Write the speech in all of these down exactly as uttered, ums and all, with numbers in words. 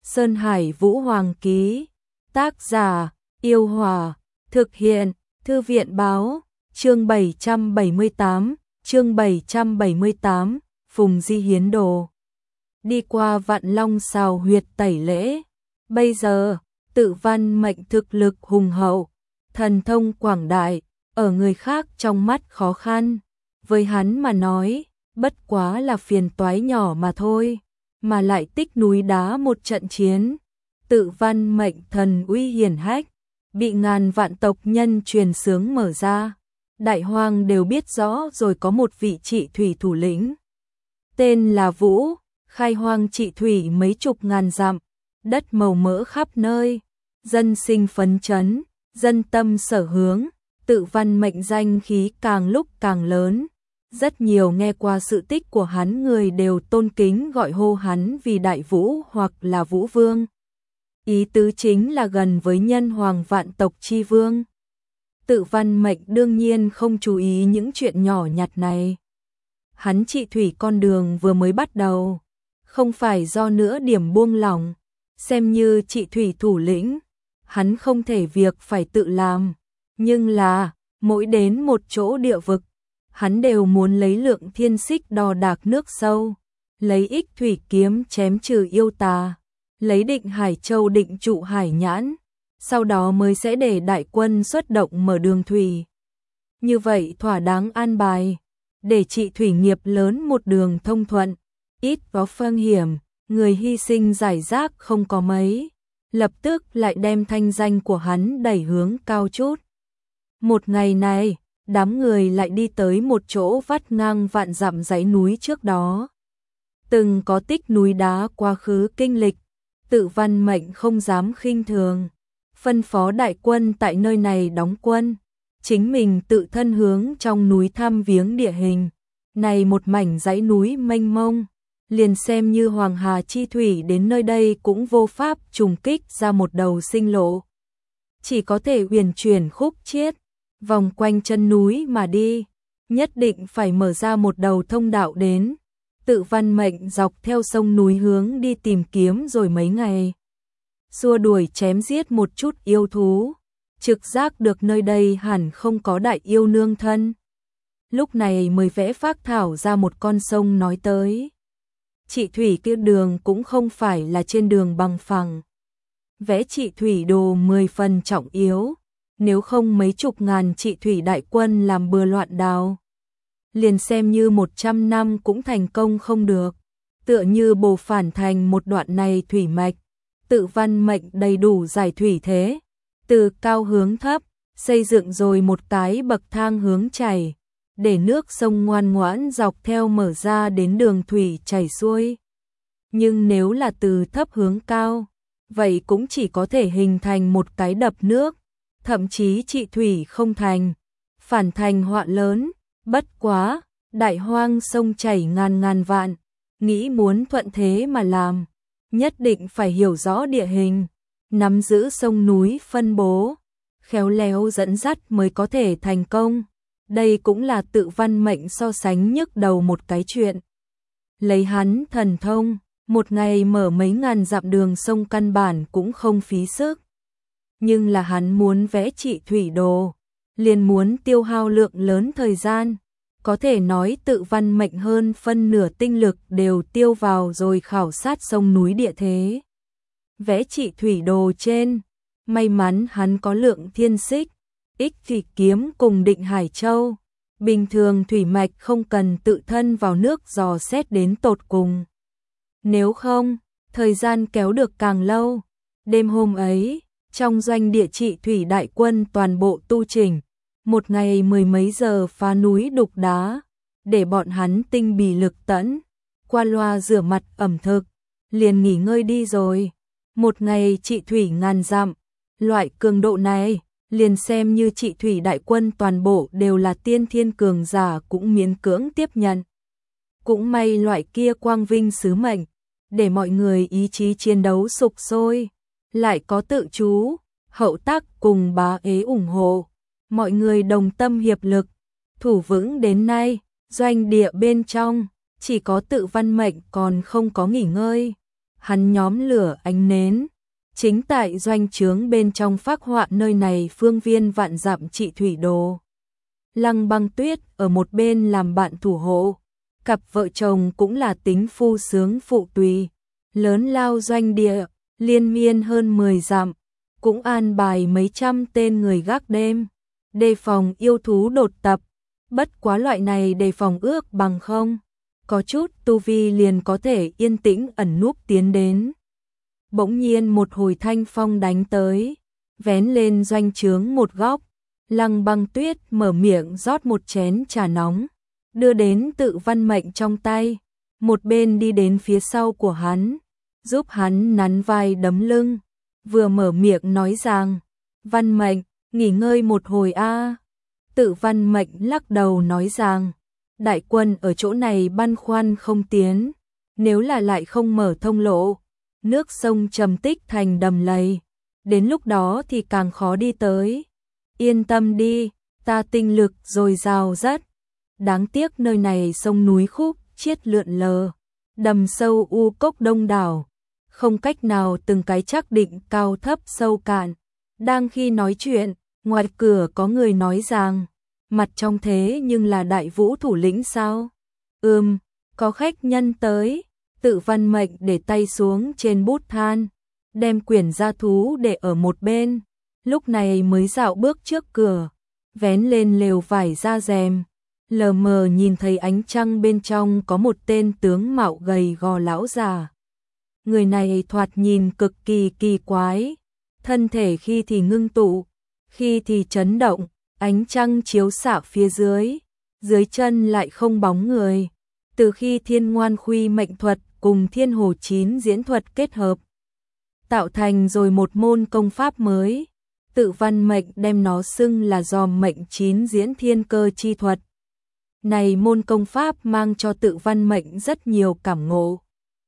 Sơn Hải Vũ Hoàng ký. Tác giả: Yêu Hòa. Thực hiện: Thư viện báo. Chương bảy trăm bảy mươi tám, chương bảy trăm bảy mươi tám, Phùng Di hiến đồ. Đi qua Vạn Long Sào huyệt tẩy lễ. Bây giờ, Tự Văn Mệnh thực lực hùng hậu, thần thông quảng đại, ở người khác trong mắt khó khăn. Với hắn mà nói, bất quá là phiền toái nhỏ mà thôi, mà lại tích núi đá một trận chiến. Tự Văn Mệnh thần uy hiển hách, bị ngàn vạn tộc nhân truyền xướng mở ra. Đại hoang đều biết rõ rồi, có một vị trị thủy thủ lĩnh, tên là Vũ, khai hoang trị thủy mấy chục ngàn dặm, đất màu mỡ khắp nơi, dân sinh phấn chấn, dân tâm sở hướng. Tự Văn Mệnh danh khí càng lúc càng lớn. Rất nhiều nghe qua sự tích của hắn người đều tôn kính gọi hô hắn vì Đại Vũ hoặc là Vũ Vương. Ý tứ chính là gần với nhân hoàng vạn tộc chi vương. Tự Văn Mệnh đương nhiên không chú ý những chuyện nhỏ nhặt này. Hắn trị thủy con đường vừa mới bắt đầu, không phải do nữa điểm buông lỏng, xem như trị thủy thủ lĩnh, hắn không thể việc phải tự làm, nhưng là mỗi đến một chỗ địa vực, hắn đều muốn lấy lượng thiên xích đo đạc nước sâu, lấy ích thủy kiếm chém trừ yêu tà, lấy Định Hải Châu định trụ hải nhãn, sau đó mới sẽ để đại quân xuất động mở đường thủy. Như vậy thỏa đáng an bài, để trị thủy nghiệp lớn một đường thông thuận, ít có phong hiểm, người hy sinh giải rác không có mấy, lập tức lại đem thanh danh của hắn đẩy hướng cao chút. Một ngày này, đám người lại đi tới một chỗ vắt ngang vạn dặm dãy núi trước đó. Từng có tích núi đá quá khứ kinh lịch, Tự Văn Mệnh không dám khinh thường, phân phó đại quân tại nơi này đóng quân, chính mình tự thân hướng trong núi thăm viếng địa hình. Này một mảnh dãy núi mênh mông, liền xem như Hoàng Hà chi thủy đến nơi đây cũng vô pháp trùng kích ra một đầu sinh lộ, chỉ có thể huyền chuyển khúc chiết, vòng quanh chân núi mà đi, nhất định phải mở ra một đầu thông đạo đến. Tự Văn Mệnh dọc theo sông núi hướng đi tìm kiếm rồi mấy ngày, xua đuổi chém giết một chút yêu thú, trực giác được nơi đây hẳn không có đại yêu nương thân. Lúc này mới vẽ phác thảo ra một con sông nói tới. Trị thủy kia đường cũng không phải là trên đường bằng phẳng, vẽ trị thủy đồ mười phần trọng yếu, nếu không mấy chục ngàn trị thủy đại quân làm bừa loạn đào, liền xem như một trăm năm cũng thành công không được. Tựa như Bồ Phản thành một đoạn này thủy mạch, Tự Văn Mệnh đầy đủ giải thủy thế, từ cao hướng thấp, xây dựng rồi một cái bậc thang hướng chảy, để nước sông ngoan ngoãn dọc theo mở ra đến đường thủy chảy xuôi. Nhưng nếu là từ thấp hướng cao, vậy cũng chỉ có thể hình thành một cái đập nước, thậm chí trị thủy không thành, phản thành họa lớn. Bất quá, đại hoang sông chảy ngàn ngàn vạn, nghĩ muốn thuận thế mà làm, nhất định phải hiểu rõ địa hình, nắm giữ sông núi phân bố, khéo léo dẫn dắt mới có thể thành công. Đây cũng là Tự Văn Mệnh so sánh nhức đầu một cái chuyện. Lấy hắn thần thông, một ngày mở mấy ngàn dặm đường sông căn bản cũng không phí sức. Nhưng là hắn muốn vẽ trị thủy đồ, liền muốn tiêu hao lượng lớn thời gian. Có thể nói Tự Văn Mệnh hơn phân nửa tinh lực đều tiêu vào rồi khảo sát sông núi địa thế. Vẽ trị thủy đồ trên, may mắn hắn có lượng thiên xích, ích thủy kiếm cùng Định Hải Châu. Bình thường thủy mạch không cần tự thân vào nước dò xét đến tột cùng. Nếu không, thời gian kéo được càng lâu. Đêm hôm ấy, trong doanh địa trị thủy đại quân toàn bộ tu chỉnh, một ngày mười mấy giờ phá núi đục đá, để bọn hắn tinh bì lực tẫn, qua loa rửa mặt ẩm thực, liền nghỉ ngơi đi rồi. Một ngày trị thủy ngàn dặm, loại cường độ này, liền xem như trị thủy đại quân toàn bộ đều là tiên thiên cường giả cũng miễn cưỡng tiếp nhận. Cũng may loại kia quang vinh sứ mệnh, để mọi người ý chí chiến đấu sục sôi, lại có tự chú, hậu tác cùng bá ế ủng hộ, mọi người đồng tâm hiệp lực, thủ vững đến nay. Doanh địa bên trong, chỉ có Tự Văn Mệnh còn không có nghỉ ngơi. hắn nhóm lửa ánh nến, chính tại doanh trướng bên trong phác họa nơi này phương viên vạn dặm trị thủy đồ. Lăng Băng Tuyết ở một bên làm bạn thủ hộ, cặp vợ chồng cũng là tính phu sướng phụ tùy, lớn lao doanh địa, liên miên hơn mười dặm, cũng an bài mấy trăm tên người gác đêm, đề phòng yêu thú đột tập, bất quá loại này đề phòng ước bằng không, có chút tu vi liền có thể yên tĩnh ẩn núp tiến đến. Bỗng nhiên một hồi thanh phong đánh tới, vén lên doanh trướng một góc, Lăng Băng Tuyết mở miệng rót một chén trà nóng, đưa đến Tự Văn Mệnh trong tay, một bên đi đến phía sau của hắn, giúp hắn nắn vai đấm lưng, vừa mở miệng nói rằng, Văn Mệnh, nghỉ ngơi một hồi a. Tự Văn Mệnh lắc đầu nói rằng, đại quân ở chỗ này băn khoăn không tiến, nếu là lại không mở thông lộ, nước sông trầm tích thành đầm lầy, đến lúc đó thì càng khó đi tới. Yên tâm đi, ta tinh lực dồi dào rất. Đáng tiếc nơi này sông núi khúc, chiết lượn lờ, đầm sâu u cốc đông đảo, không cách nào từng cái xác định cao thấp sâu cạn. Đang khi nói chuyện, ngoài cửa có người nói rằng, mặt trong thế nhưng là Đại Vũ thủ lĩnh sao? Ừm, có khách nhân tới. Tự Văn Mệnh để tay xuống trên bút than, đem quyển gia thú để ở một bên, lúc này mới dạo bước trước cửa, vén lên lều vải ra rèm, lờ mờ nhìn thấy ánh trăng bên trong có một tên tướng mạo gầy gò lão già. Người này thoạt nhìn cực kỳ kỳ quái, thân thể khi thì ngưng tụ, khi thì chấn động, ánh trăng chiếu xạ phía dưới, dưới chân lại không bóng người. Từ khi Thiên Ngoan Khuy mệnh thuật cùng Thiên Hồ Chín diễn thuật kết hợp, tạo thành rồi một môn công pháp mới, Tự Văn Mệnh đem nó xưng là Giòm Mệnh Chín diễn thiên cơ chi thuật. Này môn công pháp mang cho Tự Văn Mệnh rất nhiều cảm ngộ.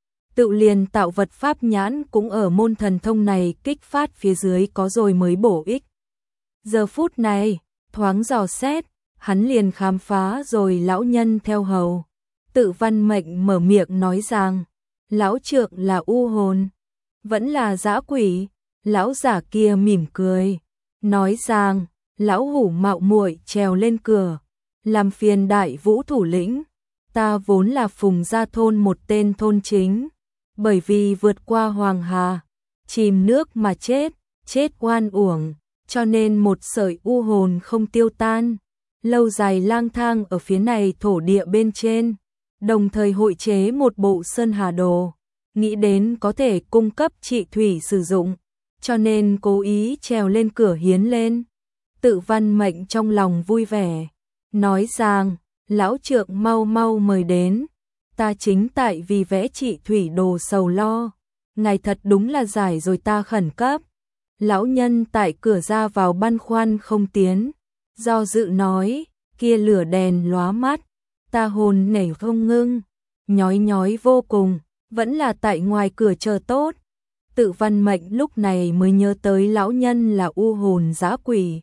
Tự liền tạo vật pháp nhãn cũng ở môn thần thông này kích phát phía dưới có rồi mới bổ ích. Giờ phút này, thoáng dò xét, hắn liền khám phá rồi lão nhân theo hầu. Tự Văn Mệnh mở miệng nói rằng, lão trượng là u hồn, vẫn là dã quỷ. Lão giả kia mỉm cười, nói rằng, lão hủ mạo muội trèo lên cửa, làm phiền Đại Vũ thủ lĩnh. Ta vốn là Phùng Gia thôn một tên thôn chính, bởi vì vượt qua Hoàng Hà, chìm nước mà chết, chết oan uổng, cho nên một sợi u hồn không tiêu tan, lâu dài lang thang ở phía này thổ địa bên trên, đồng thời hội chế một bộ sơn hà đồ, nghĩ đến có thể cung cấp trị thủy sử dụng, cho nên cố ý trèo lên cửa hiến lên. Tự Văn Mệnh trong lòng vui vẻ, nói rằng, lão trượng mau mau mời đến, ta chính tại vì vẽ trị thủy đồ sầu lo, ngài thật đúng là giải rồi ta khẩn cấp. Lão nhân tại cửa ra vào băn khoăn không tiến, do dự nói, kia lửa đèn lóa mắt, ta hồn nảy không ngưng, nhói nhói vô cùng, vẫn là tại ngoài cửa chờ tốt. Tự Văn Mệnh lúc này mới nhớ tới lão nhân là u hồn dã quỷ.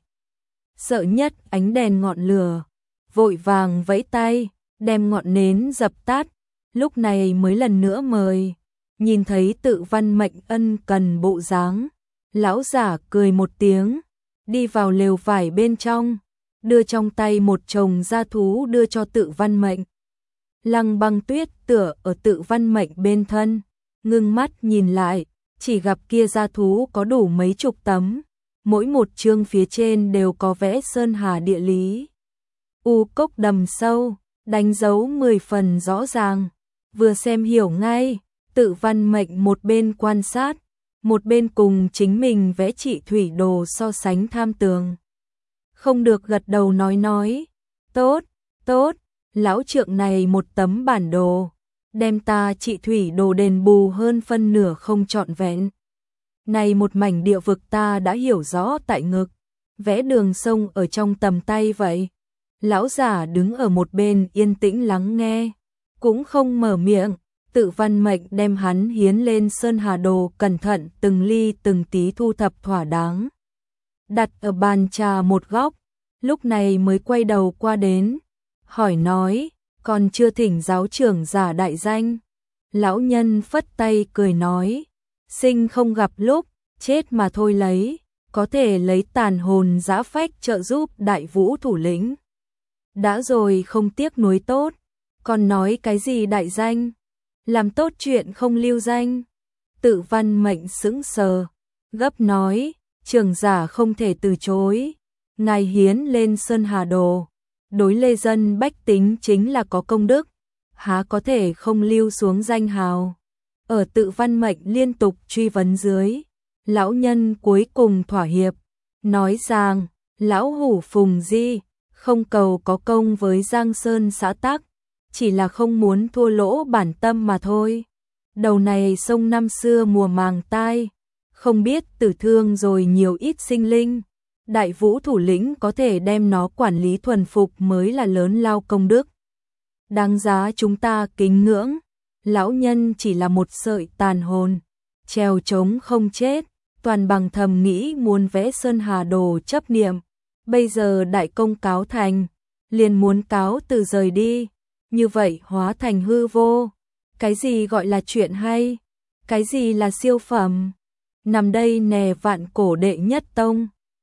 Sợ nhất ánh đèn ngọn lửa, vội vàng vẫy tay, đem ngọn nến dập tắt, lúc này mới lần nữa mời. Nhìn thấy Tự Văn Mệnh ân cần bộ dáng, lão giả cười một tiếng, đi vào lều vải bên trong, đưa trong tay một chồng gia thú đưa cho Tự Văn Mệnh. Lăng Băng Tuyết tựa ở Tự Văn Mệnh bên thân, ngưng mắt nhìn lại, chỉ gặp kia gia thú có đủ mấy chục tấm, mỗi một chương phía trên đều có vẽ sơn hà địa lý. U cốc đầm sâu, đánh dấu mười phần rõ ràng, vừa xem hiểu ngay. Tự Văn Mệnh một bên quan sát, một bên cùng chính mình vẽ trị thủy đồ so sánh tham tường. Không được gật đầu nói nói, tốt, tốt, lão trượng này một tấm bản đồ, đem ta trị thủy đồ đền bù hơn phân nửa không trọn vẹn. Này một mảnh địa vực ta đã hiểu rõ tại ngực, vẽ đường sông ở trong tầm tay vậy. Lão giả đứng ở một bên yên tĩnh lắng nghe, cũng không mở miệng. Tự Văn Mệnh đem hắn hiến lên sơn hà đồ cẩn thận từng ly từng tí thu thập thỏa đáng, đặt ở bàn trà một góc, lúc này mới quay đầu qua đến, hỏi nói, còn chưa thỉnh giáo trưởng giả đại danh. Lão nhân phất tay cười nói, sinh không gặp lúc, chết mà thôi lấy, có thể lấy tàn hồn dã phách trợ giúp Đại Vũ thủ lĩnh. Đã rồi không tiếc nuối tốt, còn nói cái gì đại danh, làm tốt chuyện không lưu danh. Tự Văn Mệnh sững sờ, gấp nói, trưởng giả không thể từ chối, ngài hiến lên Sơn Hà Đồ, đối lê dân bách tính chính là có công đức, há có thể không lưu xuống danh hào. Ở Tự Văn Mệnh liên tục truy vấn dưới, lão nhân cuối cùng thỏa hiệp, nói rằng, lão hủ Phùng Di, không cầu có công với Giang Sơn xã tắc, chỉ là không muốn thua lỗ bản tâm mà thôi. Đầu này sông năm xưa mùa màng tai, không biết tử thương rồi nhiều ít sinh linh. Đại Vũ thủ lĩnh có thể đem nó quản lý thuần phục mới là lớn lao công đức, đáng giá chúng ta kính ngưỡng. Lão nhân chỉ là một sợi tàn hồn, treo trống không chết, toàn bằng thầm nghĩ muốn vẽ Sơn Hà Đồ chấp niệm. Bây giờ đại công cáo thành, liền muốn cáo từ rời đi, như vậy hóa thành hư vô. Cái gì gọi là chuyện hay? Cái gì là siêu phẩm? Nằm đây nè vạn cổ đệ nhất tông.